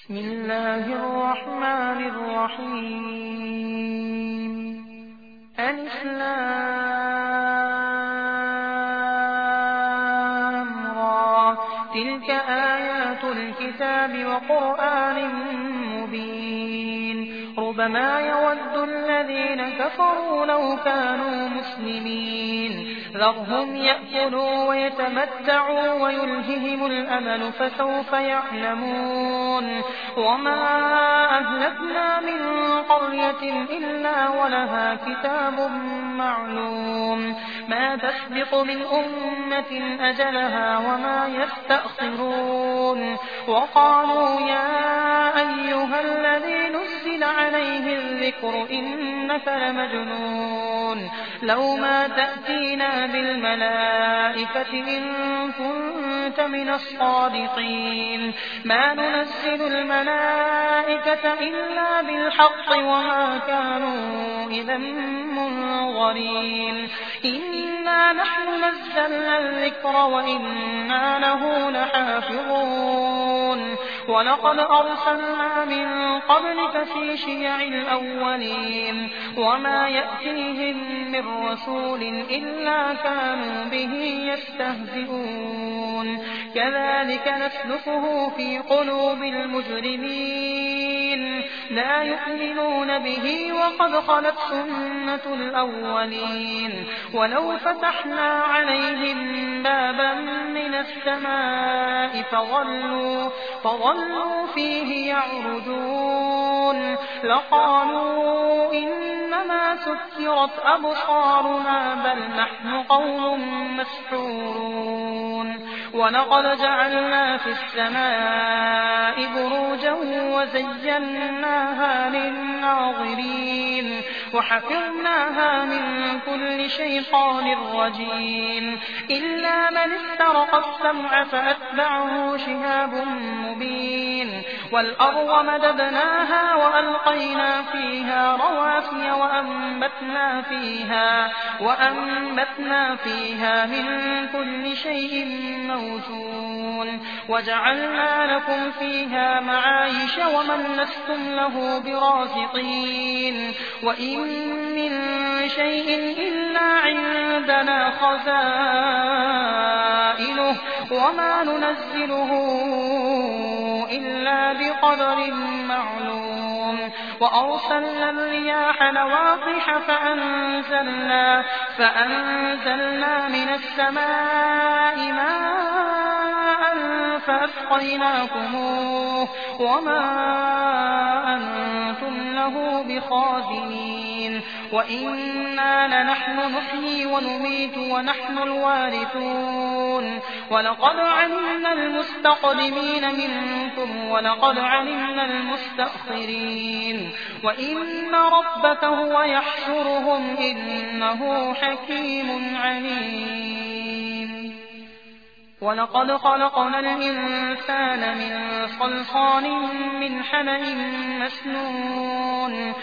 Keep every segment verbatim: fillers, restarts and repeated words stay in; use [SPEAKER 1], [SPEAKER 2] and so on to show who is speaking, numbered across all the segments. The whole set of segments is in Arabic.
[SPEAKER 1] بسم الله الرحمن الرحيم ألف لام را تلك آيات الكتاب وقرآن مبين ربما يود الذين كفروا لو كانوا مسلمين ذرهم يأكلوا ويتمتعوا ويلههم الأمل فسوف يعلمون وما أهلكنا من قرية إلا ولها كتاب معلوم ما تسبق من أمة أجلها وما يستأخرون وقالوا يا أيها الذي نزل عليه الذكر إنك لمجنون لو ما تأتينا بالملائكة إن كنت من الصادقين ما ننزل الملائكة إلا بالحق وما كانوا إذا منظرين إنا نحن نزلنا الذكر وإنا له لحافظون ولقد أرسلنا من قبلك في شيع الأولين وما يأتيهم من رسول إلا كانوا به يستهزئون كذلك نسلكه في قلوب المجرمين لا يؤمنون به وقد خلت سنة الأولين ولو فتحنا عليهم بابا من السماء فظلوا, فظلوا فيه يعرجون لقالوا إنما سكرت أبصارنا بل نحن قوم مسحورون ولقد جعلنا في السماء بروجا وزيناها للناظرين وحفظناها من كل شيطان رجيم إلا من استرق السمع فأتبعه شهاب مبين والأرض مددناها وألقينا فيها رواسي وأنبتنا فيها, وأنبتنا فيها من كل شيء موزون وجعلنا لكم فيها معايش ومن لستم له برازقين وإن من شيء إلا عندنا خزائنه وما ننزله إلا بقدر معلوم وأرسلنا الرياح لواقح فأنزلنا, فأنزلنا من السماء ماء فأسقيناكموه وما أنتم له بخازنين وإنا لنحن نحيي ونميت ونحن الوارثون ولقد علمنا المستقدمين منكم ولقد علمنا المستأخرين وإن ربك هو يحشرهم إنه حكيم عليم ولقد خلقنا الإنسان من صلصال من حمأ مسنون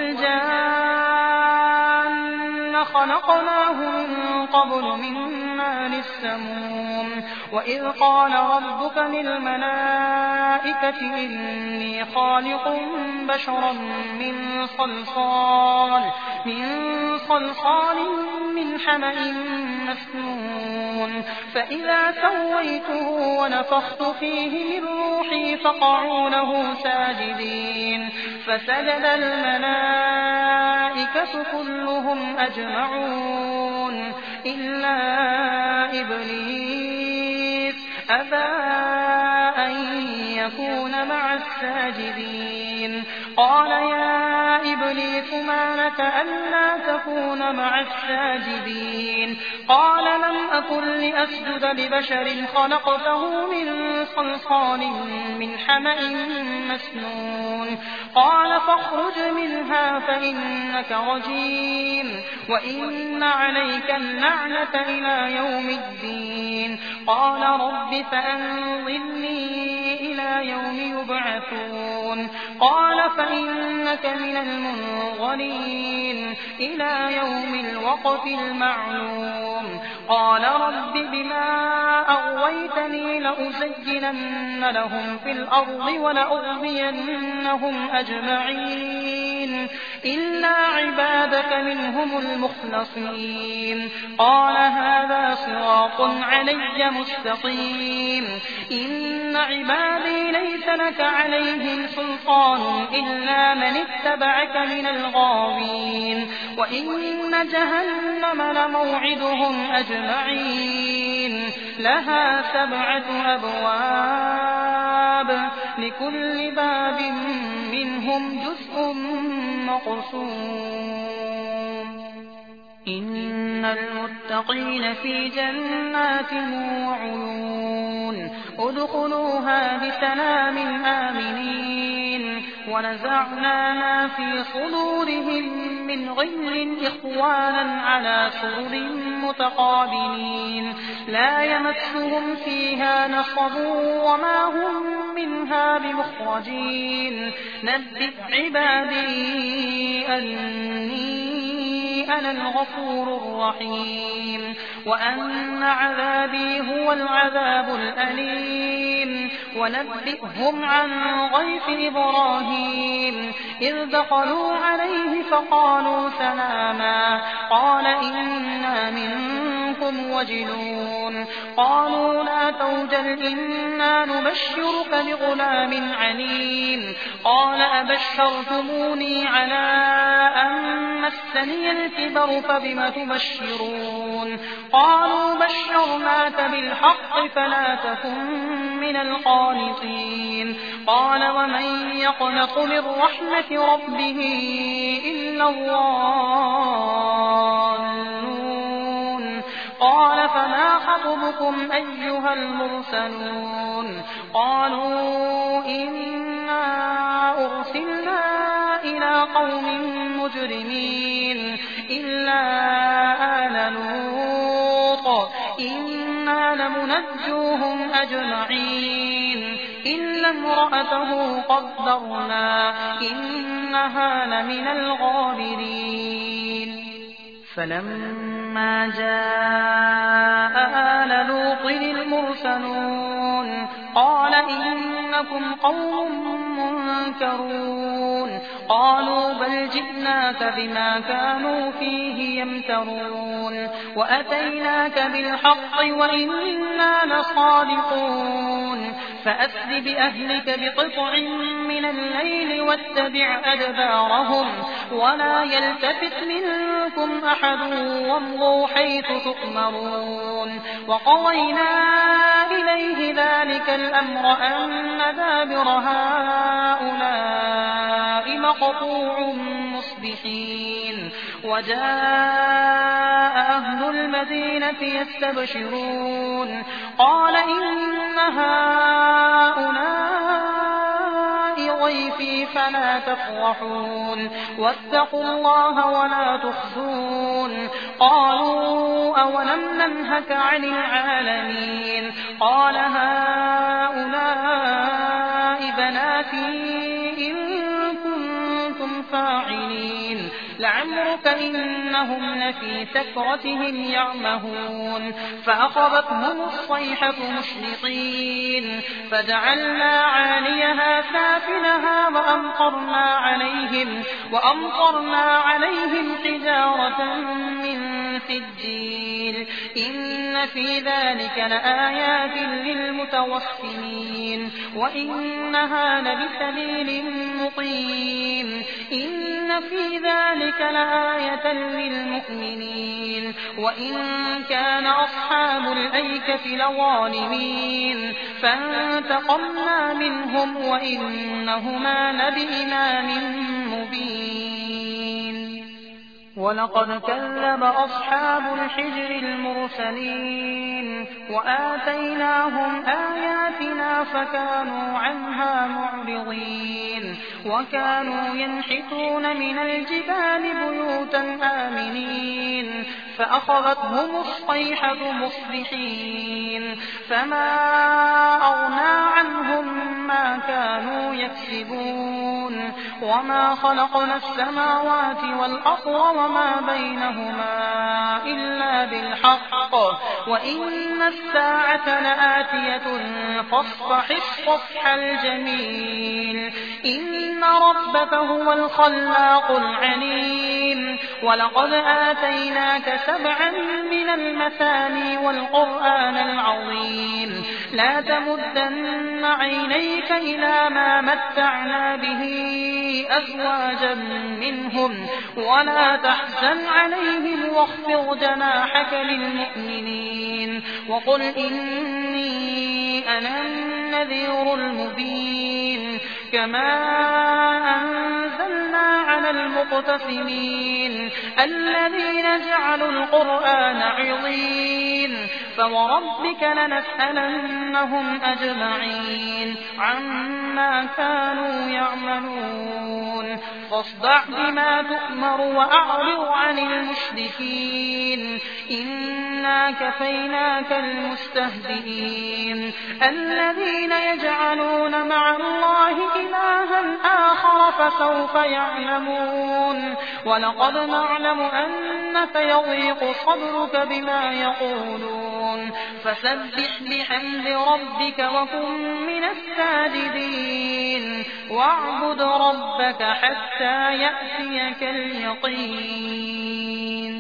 [SPEAKER 1] والجان خلقناه من قبل من نار السموم وإذ قال ربك للملائكة إني خالق بشرا من صلصال من صلصال من حمأ مسنون فإذا سويته ونفخت فيه من روحي فقعوا له ساجدين فسجد الملائكة كلهم أجمعون إلا إبليس أبى أن يكون مع الساجدين قال يا إبليس ما لك ألا تكون مع الساجدين قال لم أكن لأسجد لبشر خلقته من صلصال من حمأ مسنون قال فاخرج منها فإنك رجيم وإن عليك اللعنة إلى يوم الدين قال رب فأنظرني إلى إلى يوم يبعثون قال فإنك من المنظرين إلى يوم الوقت المعلوم قال رب بما أغويتني لأزينن لهم في الأرض ولأغوينهم أجمعين إلا عبادك منهم المخلصين قال هذا صراط علي مستقيم إن عبادي ليس لك عليهم سلطان إلا من اتبعك من الغاوين وإن جهنم لموعدهم أجمعين لها سبعة أبواب لكل باب منهم جزء مقسوم إن المتقين في جنات وعيون ادخلوها بسلام آمنين ونزعنا ما في صدورهم من غل إخوانا على سرر متقابلين لا يمسهم فيها نصب وما هم منها بمخرجين نبئ عبادي أني أنا الغفور الرحيم وأن عذابي هو العذاب الأليم ونبئهم عن ضيف إبراهيم إذ دخلوا عليه فقالوا سلاما قال إنا منكم وجلون قالوا لا توجل إنا نبشرك بغلام عليم قال أبشرتموني على أن مسني الكبر فبم تبشرون قالوا بشرناك بالحق فلا تكن من القانطين قال ومن يقنط من رحمة ربه إلا الضالون قال فما خطبكم أيها المرسلون قالوا إنا أرسلنا إلى قوم مجرمين إلا آل لوط إنا لمنجوهم أجمعين إلا امرأته قدرنا إنها لمن الغابرين فلما جاء آل لوط المرسلون قال إنكم قوم منكرون قالوا بل جئناك بما كانوا فيه يمترون وأتيناك بالحق وإنا لصادقون فأسر بأهلك بقطع من الليل واتبع أدبارهم ولا يلتفت منكم أحد وامضوا حيث تؤمرون وقضينا إليه ذلك الأمر أن دابر هؤلاء مقطوع مصبحين وجاء أهل المدينة يستبشرون قال إن هؤلاء ضيفي فلا تفرحون واتقوا الله ولا تخزون قالوا أولم ننهك عن العالمين قال هؤلاء بناتي إن كنتم فاعلين لعمرك إنهم لفي سكرتهم يعمهون فأخذتهم الصيحة مشرقين فجعلنا عاليها سافلها وأمطرنا عليهم, وأمطرنا عليهم حجارة من سجيل إن في ذلك لآيات للمتوسمين وإنها لبسبيل مقيم إن في ذلك لآية للمؤمنين وإن كان أصحاب الأيكة لظالمين فانتقمنا منهم وإنهما لبإمام مبين ولقد كذب أصحاب الحجر المرسلين وآتيناهم آياتنا فكانوا عنها معرضين وكانوا ينحتون من الجبال بيوتا آمنين فأخذتهم الصيحة مصبحين فما أغنى عنهم ما كانوا يكسبون وما خلقنا السماوات والأرض وما بينهما إلا بالحق وإن الساعة لآتية فاصفح الصفح الجميل إن ربك هو الخلاق العليم ولقد آتيناك سبعا من المثاني والقرآن العظيم لا تمدن عينيك إلى ما متعنا به أزواجا منهم ولا تحزن عليهم واخفض جناحك للمؤمنين وقل إني أنا النذير المبين كما أنزلنا على المقتسمين الذين جعلوا القرآن عظيم فوربك لنسألنهم أجمعين عما كانوا يعملون فاصدع بما تؤمر وأعرض عن المشركين إنا كفيناك المستهزئين الذين يجعلون مع الله إلها آخر فسوف يعلمون ولقد نعلم أنك يضيق صدرك بما يقولون فسبح بحمد ربك وكن من الساجدين واعبد ربك حتى يأتيك اليقين